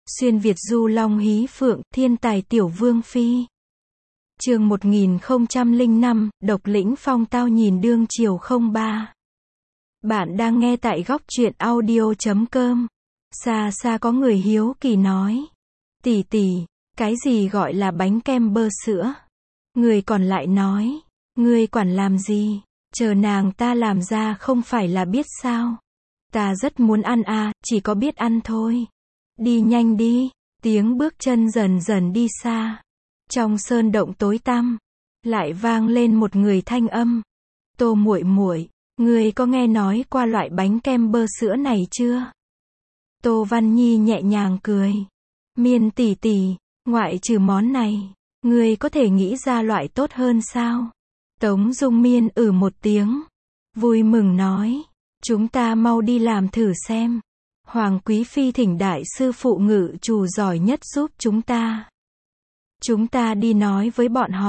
Xuyên Việt du long hí phượng, thiên tài tiểu vương phi. Chương 1005, độc lĩnh phong tao nhìn đương chiều 03. Bạn đang nghe tại góc truyện audio.com. Xa xa có người hiếu kỳ nói. Tỷ tỷ, cái gì gọi là bánh kem bơ sữa? Người còn lại nói, ngươi quản làm gì? Chờ nàng ta làm ra không phải là biết sao? Ta rất muốn ăn à, chỉ có biết ăn thôi. Đi nhanh đi. Tiếng bước chân dần dần đi xa. Trong sơn động tối tăm, lại vang lên một người thanh âm. Tô muội muội, ngươi có nghe nói qua loại bánh kem bơ sữa này chưa? Tô Văn Nhi nhẹ nhàng cười. Miên tỷ tỷ, ngoại trừ món này, ngươi có thể nghĩ ra loại tốt hơn sao? Tống Dung Miên một tiếng, vui mừng nói, chúng ta mau đi làm thử xem. Hoàng quý phi thỉnh đại sư phụ ngự trù giỏi nhất giúp chúng ta. Chúng ta đi nói với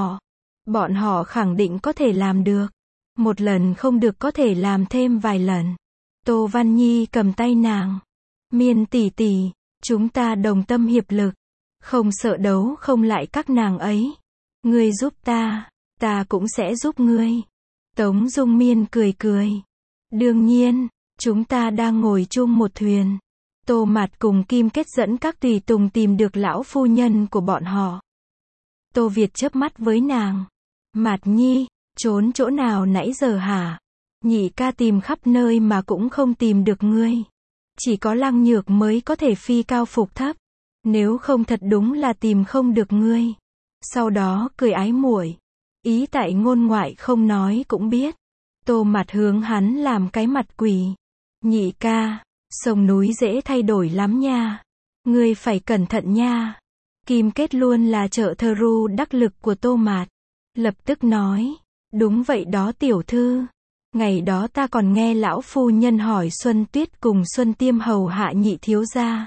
bọn họ khẳng định có thể làm được. Một lần không được có thể làm thêm vài lần. Tô Văn Nhi cầm tay nàng. Miên tỷ tỷ, chúng ta đồng tâm hiệp lực, không sợ đấu không lại các nàng ấy. Ngươi giúp ta cũng sẽ giúp ngươi. Tống Dung Miên cười cười. Đương nhiên, chúng ta đang ngồi chung một thuyền. Tô Mạt cùng Kim Kết dẫn các tùy tùng tìm được lão phu nhân của bọn họ. Tô Việt chớp mắt với nàng. Mạt Nhi, trốn chỗ nào nãy giờ hả? Nhị ca tìm khắp nơi mà cũng không tìm được ngươi. Chỉ có Lăng Nhược mới có thể phi cao phục thấp. Nếu không thật đúng là tìm không được ngươi. Sau đó cười ái muội. Ý tại ngôn ngoại không nói cũng biết. Tô Mạt hướng hắn làm cái mặt quỷ. Nhị ca, sông núi dễ thay đổi lắm nha. Ngươi phải cẩn thận nha. Kim Kết luôn là trợ thơ ru đắc lực của Tô Mạt. Lập tức nói, đúng vậy đó tiểu thư. Ngày đó ta còn nghe lão phu nhân hỏi Xuân Tuyết cùng Xuân Tiêm hầu hạ nhị thiếu gia.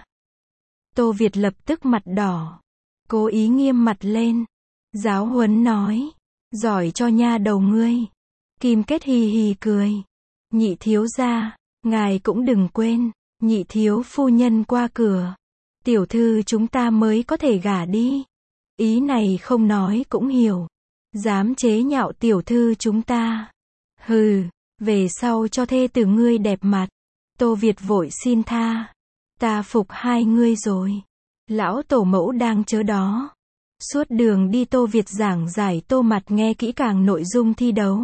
Tô Việt lập tức mặt đỏ. Cố ý nghiêm mặt lên. Giáo huấn nói, giỏi cho nha đầu ngươi. Kim Kết hì hì cười. Nhị thiếu gia, ngài cũng đừng quên, nhị thiếu phu nhân qua cửa. Tiểu thư chúng ta mới có thể gả đi. Ý này không nói cũng hiểu. Dám chế nhạo tiểu thư chúng ta. Hừ, về sau cho thê tử ngươi đẹp mặt. Tô Việt vội xin tha. Ta phục hai ngươi rồi. Lão tổ mẫu đang chớ đó. Suốt đường đi Tô Việt giảng giải Tô Mạt nghe kỹ càng nội dung thi đấu.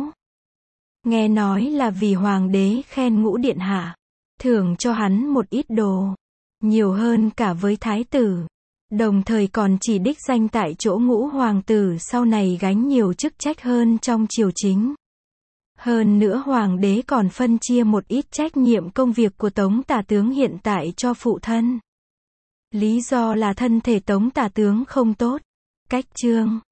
Nghe nói là vì hoàng đế khen Ngũ điện hạ, thưởng cho hắn một ít đồ, nhiều hơn cả với thái tử. Đồng thời còn chỉ đích danh tại chỗ Ngũ hoàng tử sau này gánh nhiều chức trách hơn trong triều chính. Hơn nữa hoàng đế còn phân chia một ít trách nhiệm công việc của Tống tả tướng hiện tại cho phụ thân. Lý do là thân thể Tống tả tướng không tốt. Cách chương